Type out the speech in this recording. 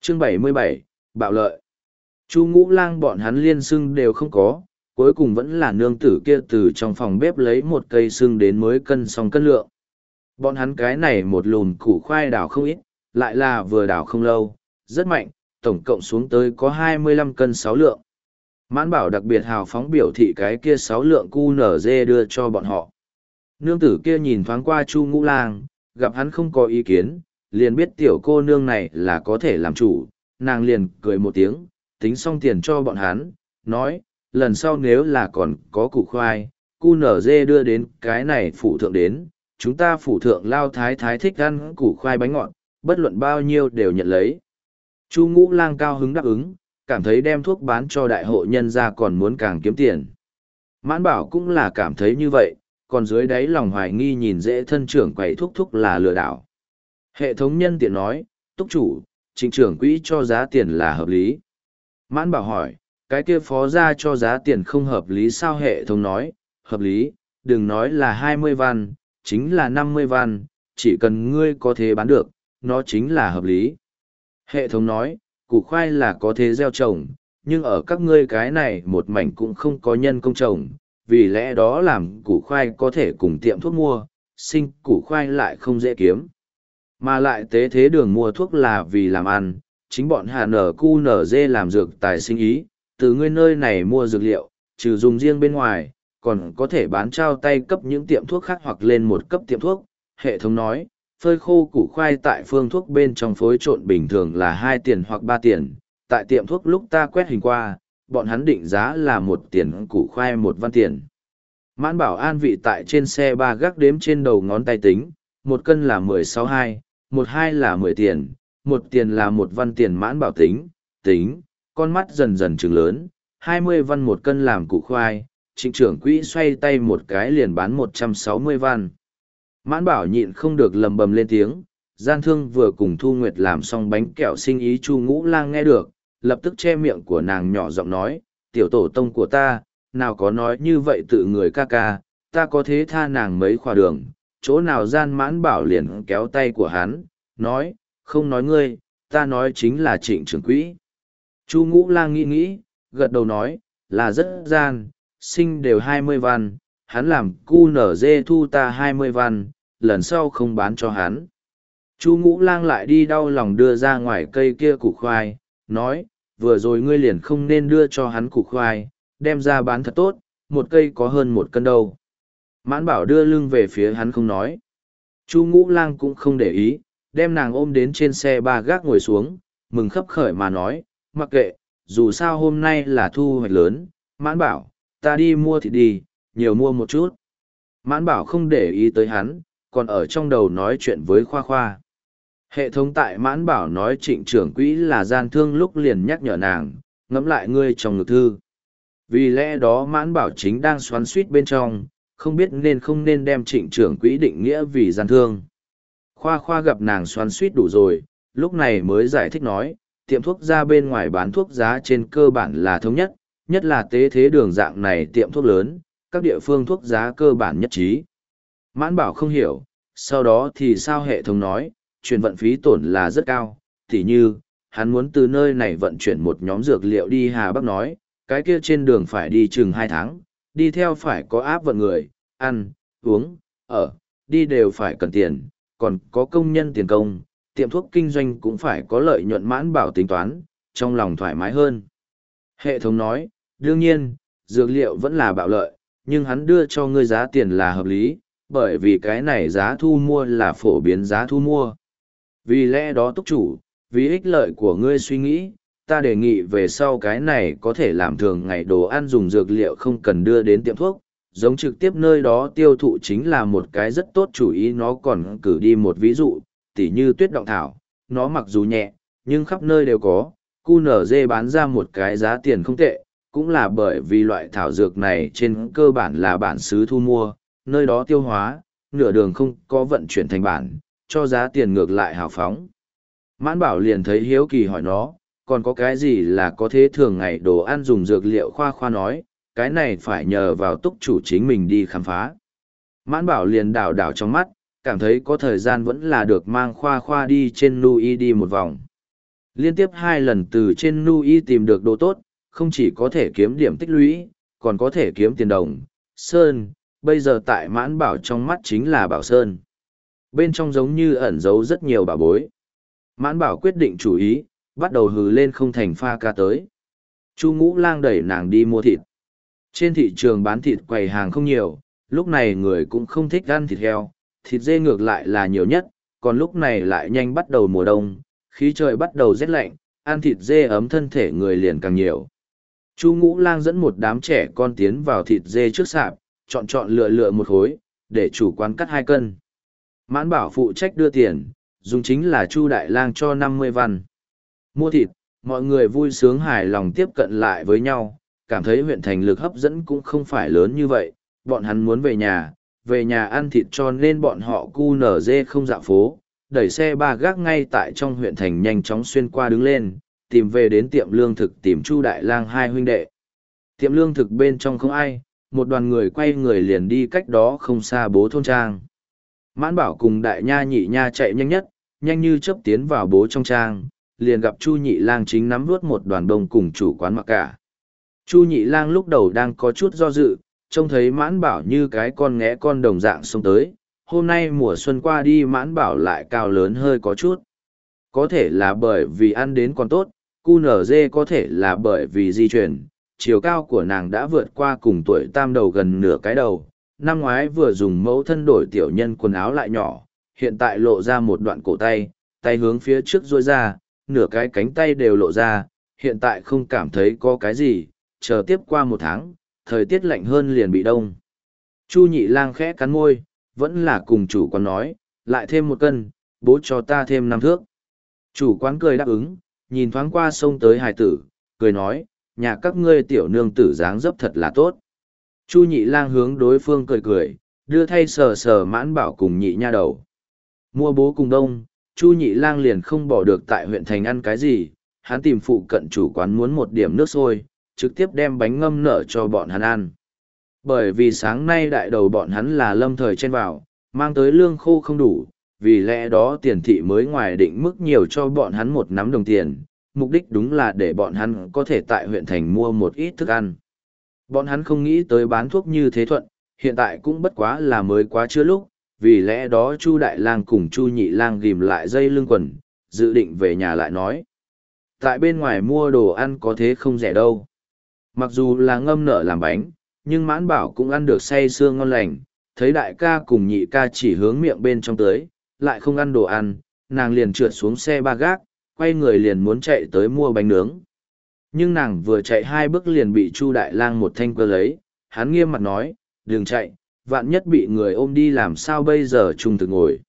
Chương 77, Bạo lợi. Chu Ngũ Lang bọn hắn liên xưng đều không có, cuối cùng vẫn là nương tử kia từ trong phòng bếp lấy một cây xưng đến mới cân xong cân lượng. Bọn hắn cái này một lùn củ khoai đào không ít, lại là vừa đào không lâu, rất mạnh, tổng cộng xuống tới có 25 cân 6 lượng. Mãn Bảo đặc biệt hào phóng biểu thị cái kia 6 lượng QNZ đưa cho bọn họ. Nương tử kia nhìn thoáng qua Chu Ngũ Lang, gặp hắn không có ý kiến, liền biết tiểu cô nương này là có thể làm chủ, nàng liền cười một tiếng, tính xong tiền cho bọn hắn, nói, lần sau nếu là còn có củ khoai, QNZ đưa đến cái này phụ thượng đến, chúng ta phụ thượng lao thái thái thích ăn củ khoai bánh ngọt, bất luận bao nhiêu đều nhận lấy. Chu Ngũ Lang cao hứng đáp ứng, cảm thấy đem thuốc bán cho đại hộ nhân ra còn muốn càng kiếm tiền. Mãn Bảo cũng là cảm thấy như vậy, còn dưới đáy lòng hoài nghi nhìn dễ thân trưởng quầy thúc thúc là lừa đảo. Hệ thống nhân tiện nói, túc chủ, Trịnh trưởng quỹ cho giá tiền là hợp lý. Mãn Bảo hỏi, cái kia phó ra cho giá tiền không hợp lý sao? Hệ thống nói, hợp lý, đừng nói là 20 văn, chính là 50 văn, chỉ cần ngươi có thể bán được, nó chính là hợp lý. Hệ thống nói, củ khoai là có thể gieo trồng, nhưng ở các ngươi cái này một mảnh cũng không có nhân công trồng, vì lẽ đó làm củ khoai có thể cùng tiệm thuốc mua, sinh củ khoai lại không dễ kiếm. Mà lại tế thế đường mua thuốc là vì làm ăn, chính bọn HNQNZ làm dược tài sinh ý, từ ngươi nơi này mua dược liệu, trừ dùng riêng bên ngoài, còn có thể bán trao tay cấp những tiệm thuốc khác hoặc lên một cấp tiệm thuốc. Hệ thống nói, phơi khô củ khoai tại phương thuốc bên trong phối trộn bình thường là 2 tiền hoặc 3 tiền, tại tiệm thuốc lúc ta quét hình qua, bọn hắn định giá là 1 tiền củ khoai 1 văn tiền. Mãn Bảo an vị tại trên xe ba gác đếm trên đầu ngón tay tính, 1 cân là 16,2, 1,2 là 10 tiền, 1 tiền là 1 văn tiền. Mãn Bảo tính, con mắt dần dần trừng lớn, 20 văn 1 cân làm củ khoai, Trịnh trưởng quỹ xoay tay một cái liền bán 160 văn. Mãn Bảo nhịn không được lầm bầm lên tiếng, gian thương vừa cùng Thu Nguyệt làm xong bánh kẹo sinh ý. Chu Ngũ Lang nghe được, lập tức che miệng của nàng nhỏ giọng nói, tiểu tổ tông của ta, nào có nói như vậy tự người ca ca, ta có thế tha nàng mấy khỏa đường, chỗ nào gian. Mãn Bảo liền kéo tay của hắn, nói, không nói ngươi, ta nói chính là Trịnh trưởng quỹ. Chu Ngũ Lang nghĩ, gật đầu nói, là rất gian, sinh đều 20 văn, hắn làm QNZ thu ta 20 văn, lần sau không bán cho hắn. Chu Ngũ Lang lại đi đau lòng đưa ra ngoài cây kia củ khoai, nói, vừa rồi ngươi liền không nên đưa cho hắn củ khoai, đem ra bán thật tốt, một cây có hơn 1 cân đâu. Mãn Bảo đưa lưng về phía hắn không nói. Chu Ngũ Lang cũng không để ý, đem nàng ôm đến trên xe ba gác ngồi xuống, mừng khấp khởi mà nói, mặc kệ, dù sao hôm nay là thu hoạch lớn. Mãn Bảo, ta đi mua thịt đi, nhiều mua một chút. Mãn Bảo không để ý tới hắn, còn ở trong đầu nói chuyện với Khoa Khoa. Hệ thống tại Mãn Bảo nói Trịnh trưởng quỹ là gian thương lúc liền nhắc nhở nàng, ngẫm lại ngươi trong ngực thư. Vì lẽ đó Mãn Bảo chính đang xoắn suýt bên trong, không biết nên không nên đem Trịnh trưởng quỹ định nghĩa vì gian thương. Khoa Khoa gặp nàng xoắn suýt đủ rồi, lúc này mới giải thích nói, tiệm thuốc ra bên ngoài bán thuốc giá trên cơ bản là thống nhất, nhất là tế thế đường dạng này tiệm thuốc lớn, các địa phương thuốc giá cơ bản nhất trí. Mãn Bảo không hiểu, sau đó thì sao? Hệ thống nói, chuyển vận phí tổn là rất cao, tỉ như, hắn muốn từ nơi này vận chuyển một nhóm dược liệu đi Hà Bắc nói, cái kia trên đường phải đi chừng 2 tháng, đi theo phải có áp vận người, ăn, uống, ở, đi đều phải cần tiền, còn có công nhân tiền công, tiệm thuốc kinh doanh cũng phải có lợi nhuận. Mãn Bảo tính toán, trong lòng thoải mái hơn. Hệ thống nói, đương nhiên, dược liệu vẫn là bạo lợi, nhưng hắn đưa cho ngươi giá tiền là hợp lý, bởi vì cái này giá thu mua là phổ biến giá thu mua. Vì lẽ đó túc chủ, vì ích lợi của ngươi suy nghĩ, ta đề nghị về sau cái này có thể làm thường ngày đồ ăn dùng dược liệu không cần đưa đến tiệm thuốc, giống trực tiếp nơi đó tiêu thụ chính là một cái rất tốt chủ ý. Nó còn cử đi một ví dụ, tỉ như tuyết động thảo, nó mặc dù nhẹ, nhưng khắp nơi đều có, QNZ bán ra một cái giá tiền không tệ, cũng là bởi vì loại thảo dược này trên cơ bản là bản xứ thu mua, nơi đó tiêu hóa, nửa đường không có vận chuyển thành bản, cho giá tiền ngược lại hào phóng. Mãn Bảo liền thấy hiếu kỳ hỏi nó, còn có cái gì là có thế thường ngày đồ ăn dùng dược liệu? Khoa Khoa nói, cái này phải nhờ vào túc chủ chính mình đi khám phá. Mãn Bảo liền đảo đảo trong mắt, cảm thấy có thời gian vẫn là được mang Khoa Khoa đi trên Nui đi một vòng. Liên tiếp 2 lần từ trên Nui tìm được đồ tốt, không chỉ có thể kiếm điểm tích lũy, còn có thể kiếm tiền đồng, sơn, bây giờ tại Mãn Bảo trong mắt chính là Bảo Sơn. Bên trong giống như ẩn giấu rất nhiều bảo bối. Mãn Bảo quyết định chủ ý, bắt đầu hừ lên không thành pha ca tới. Chu Ngũ Lang đẩy nàng đi mua thịt. Trên thị trường bán thịt quầy hàng không nhiều, lúc này người cũng không thích ăn thịt heo, thịt dê ngược lại là nhiều nhất, còn lúc này lại nhanh bắt đầu mùa đông, khí trời bắt đầu rét lạnh, ăn thịt dê ấm thân thể người liền càng nhiều. Chu Ngũ Lang dẫn một đám trẻ con tiến vào thịt dê trước sạp, chọn lựa một khối, để chủ quán cắt 2 cân. Mãn Bảo phụ trách đưa tiền, dùng chính là Chu Đại Lang cho 50 văn. Mua thịt, mọi người vui sướng hài lòng tiếp cận lại với nhau, cảm thấy huyện thành lực hấp dẫn cũng không phải lớn như vậy, bọn hắn muốn về nhà ăn thịt cho nên bọn họ cu nở dê không dạo phố, đẩy xe ba gác ngay tại trong huyện thành nhanh chóng xuyên qua đứng lên, tìm về đến tiệm lương thực tìm Chu Đại Lang 2 huynh đệ. Tiệm lương thực bên trong không ai, một đoàn người quay người liền đi cách đó không xa bố thôn trang. Mãn Bảo cùng Đại Nha Nhị Nha chạy nhanh nhất, nhanh như chớp tiến vào bố trong trang, liền gặp Chu Nhị Lang chính nắm nuốt một đoàn bông cùng chủ quán mặc cả. Chu Nhị Lang lúc đầu đang có chút do dự, trông thấy Mãn Bảo như cái con nghé con đồng dạng xông tới, hôm nay mùa xuân qua đi Mãn Bảo lại cao lớn hơi có chút. Có thể là bởi vì ăn đến còn tốt, cu nở dê có thể là bởi vì di chuyển, chiều cao của nàng đã vượt qua cùng tuổi tam đầu gần nửa cái đầu. Năm ngoái vừa dùng mẫu thân đổi tiểu nhân quần áo lại nhỏ, hiện tại lộ ra một đoạn cổ tay, tay hướng phía trước duỗi ra, nửa cái cánh tay đều lộ ra, hiện tại không cảm thấy có cái gì, chờ tiếp qua 1 tháng, thời tiết lạnh hơn liền bị đông. Chu Nhị Lang khẽ cắn môi, vẫn là cùng chủ quán nói, lại thêm 1 cân, bố cho ta thêm 5 thước. Chủ quán cười đáp ứng, nhìn thoáng qua sông tới hài tử, cười nói, nhà các ngươi tiểu nương tử dáng dấp thật là tốt. Chu Nhị Lang hướng đối phương cười cười, đưa thay sờ sờ Mãn Bảo cùng Nhị Nha đầu. Mua bố cùng đông, Chu Nhị Lang liền không bỏ được tại huyện thành ăn cái gì, hắn tìm phụ cận chủ quán muốn một điểm nước sôi, trực tiếp đem bánh ngâm nở cho bọn hắn ăn. Bởi vì sáng nay đại đầu bọn hắn là lâm thời chen vào, mang tới lương khô không đủ, vì lẽ đó tiền thị mới ngoài định mức nhiều cho bọn hắn 1 nắm đồng tiền, mục đích đúng là để bọn hắn có thể tại huyện thành mua một ít thức ăn. Bọn hắn không nghĩ tới bán thuốc như thế thuận, hiện tại cũng bất quá là mới quá chưa lúc, vì lẽ đó Chu Đại Lang cùng Chu Nhị Lang ghim lại dây lưng quần, dự định về nhà lại nói. Tại bên ngoài mua đồ ăn có thế không rẻ đâu. Mặc dù là ngâm nở làm bánh, nhưng Mãn Bảo cũng ăn được say sưa ngon lành, thấy đại ca cùng nhị ca chỉ hướng miệng bên trong tới, lại không ăn đồ ăn, nàng liền trượt xuống xe ba gác, quay người liền muốn chạy tới mua bánh nướng. Nhưng nàng vừa chạy 2 bước liền bị Chu Đại Lang một thanh cơ lấy, hắn nghiêm mặt nói, đừng chạy, vạn nhất bị người ôm đi làm sao bây giờ trung thực ngồi.